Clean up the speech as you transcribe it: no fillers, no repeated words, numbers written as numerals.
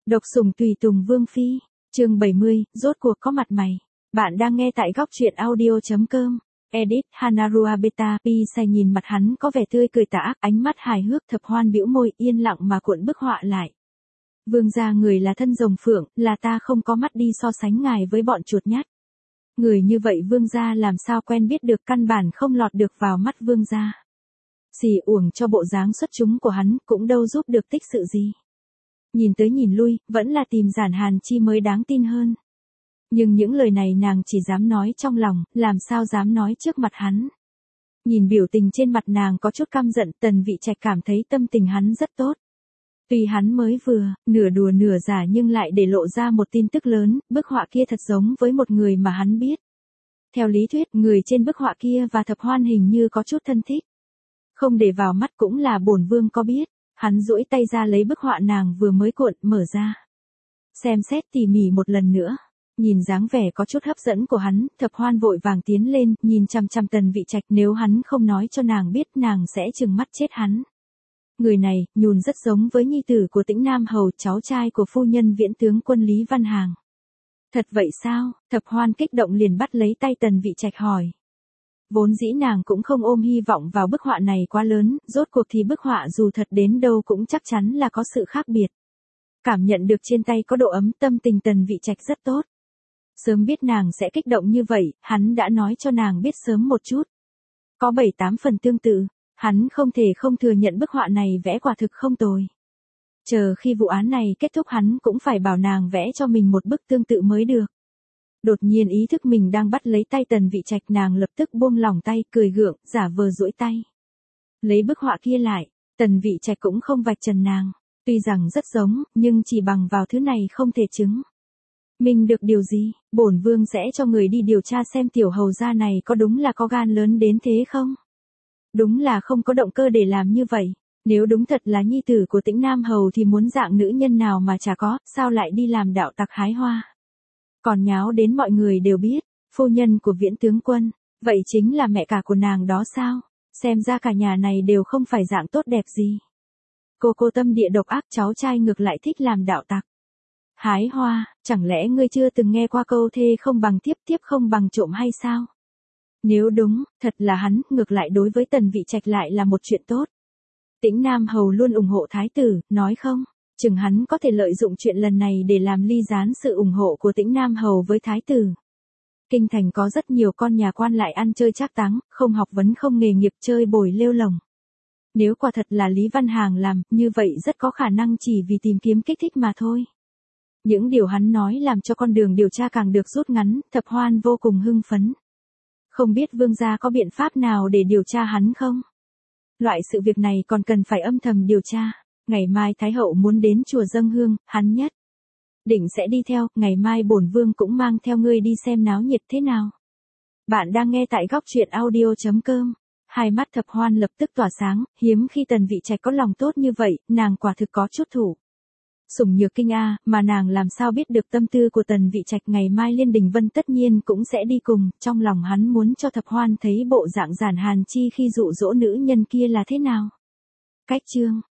Độc sủng tùy tùng Vương Phi, chương 70, rốt cuộc có mặt mày. Bạn đang nghe tại góc truyện audio.com. Edit Hanarua Beta Pisay nhìn mặt hắn có vẻ tươi cười tà ác, ánh mắt hài hước. Thập Hoan bĩu môi yên lặng mà cuộn bức họa lại. Vương gia người là thân rồng phượng, là ta không có mắt đi so sánh ngài với bọn chuột nhắt. Người như vậy vương gia làm sao quen biết được, căn bản không lọt được vào mắt vương gia. Xì uổng cho bộ dáng xuất chúng của hắn, cũng đâu giúp được tích sự gì. Nhìn tới nhìn lui, vẫn là tìm Giản Hàn Chi mới đáng tin hơn. Nhưng những lời này nàng chỉ dám nói trong lòng, làm sao dám nói trước mặt hắn. Nhìn biểu tình trên mặt nàng có chút căm giận, Tần Vị Trạch cảm thấy tâm tình hắn rất tốt. Tuy hắn mới vừa, nửa đùa nửa giả nhưng lại để lộ ra một tin tức lớn, bức họa kia thật giống với một người mà hắn biết. Theo lý thuyết, người trên bức họa kia và Thập Hoan hình như có chút thân thích. Không để vào mắt cũng là bổn vương có biết. Hắn duỗi tay ra lấy bức họa nàng vừa mới cuộn, mở ra. Xem xét tỉ mỉ một lần nữa. Nhìn dáng vẻ có chút hấp dẫn của hắn, Thập Hoan vội vàng tiến lên, nhìn chằm chằm Tần Vị Trạch, nếu hắn không nói cho nàng biết nàng sẽ trừng mắt chết hắn. Người này, nhùn rất giống với nhi tử của Tĩnh Nam Hầu, cháu trai của phu nhân Viễn tướng quân Lý Văn Hàng. Thật vậy sao? Thập Hoan kích động liền bắt lấy tay Tần Vị Trạch hỏi. Vốn dĩ nàng cũng không ôm hy vọng vào bức họa này quá lớn, rốt cuộc thì bức họa dù thật đến đâu cũng chắc chắn là có sự khác biệt. Cảm nhận được trên tay có độ ấm, tâm tình Tần Vị Trạch rất tốt. Sớm biết nàng sẽ kích động như vậy, hắn đã nói cho nàng biết sớm một chút. Có 7-8 phần tương tự, hắn không thể không thừa nhận bức họa này vẽ quả thực không tồi. Chờ khi vụ án này kết thúc hắn cũng phải bảo nàng vẽ cho mình một bức tương tự mới được. Đột nhiên ý thức mình đang bắt lấy tay Tần Vị Trạch, nàng lập tức buông lỏng tay, cười gượng, giả vờ duỗi tay. Lấy bức họa kia lại, Tần Vị Trạch cũng không vạch trần nàng. Tuy rằng rất giống, nhưng chỉ bằng vào thứ này không thể chứng minh được điều gì. Bổn vương sẽ cho người đi điều tra xem tiểu hầu gia này có đúng là có gan lớn đến thế không. Đúng là không có động cơ để làm như vậy. Nếu đúng thật là nhi tử của Tĩnh Nam Hầu thì muốn dạng nữ nhân nào mà chả có, sao lại đi làm đạo tặc hái hoa. Còn nháo đến mọi người đều biết, phu nhân của Viễn tướng quân, vậy chính là mẹ cả của nàng đó sao? Xem ra cả nhà này đều không phải dạng tốt đẹp gì. Cô tâm địa độc ác, cháu trai ngược lại thích làm đạo tặc. Hái hoa, chẳng lẽ ngươi chưa từng nghe qua câu thê không bằng thiếp, thiếp không bằng trộm hay sao? Nếu đúng, thật là hắn, ngược lại đối với Tần Vị Trạch lại là một chuyện tốt. Tĩnh Nam Hầu luôn ủng hộ thái tử, nói không? Chừng hắn có thể lợi dụng chuyện lần này để làm ly gián sự ủng hộ của Tĩnh Nam Hầu với thái tử. Kinh thành có rất nhiều con nhà quan lại ăn chơi trác táng, không học vấn không nghề nghiệp, chơi bồi lêu lồng. Nếu quả thật là Lý Văn Hàng làm, như vậy rất có khả năng chỉ vì tìm kiếm kích thích mà thôi. Những điều hắn nói làm cho con đường điều tra càng được rút ngắn, Thập Hoan vô cùng hưng phấn. Không biết vương gia có biện pháp nào để điều tra hắn không? Loại sự việc này còn cần phải âm thầm điều tra. Ngày mai Thái hậu muốn đến chùa dâng hương, hắn nhất định sẽ đi theo, ngày mai bổn vương cũng mang theo ngươi đi xem náo nhiệt thế nào. Bạn đang nghe tại góc truyện audio.com. Hai mắt Thập Hoan lập tức tỏa sáng, hiếm khi Tần Vị Trạch có lòng tốt như vậy, nàng quả thực có chút thủ. Sủng nhược kinh a, mà nàng làm sao biết được tâm tư của Tần Vị Trạch. Ngày mai Liên Đình Vân tất nhiên cũng sẽ đi cùng, trong lòng hắn muốn cho Thập Hoan thấy bộ dạng Giản Hàn Chi khi dụ dỗ nữ nhân kia là thế nào. Cách chương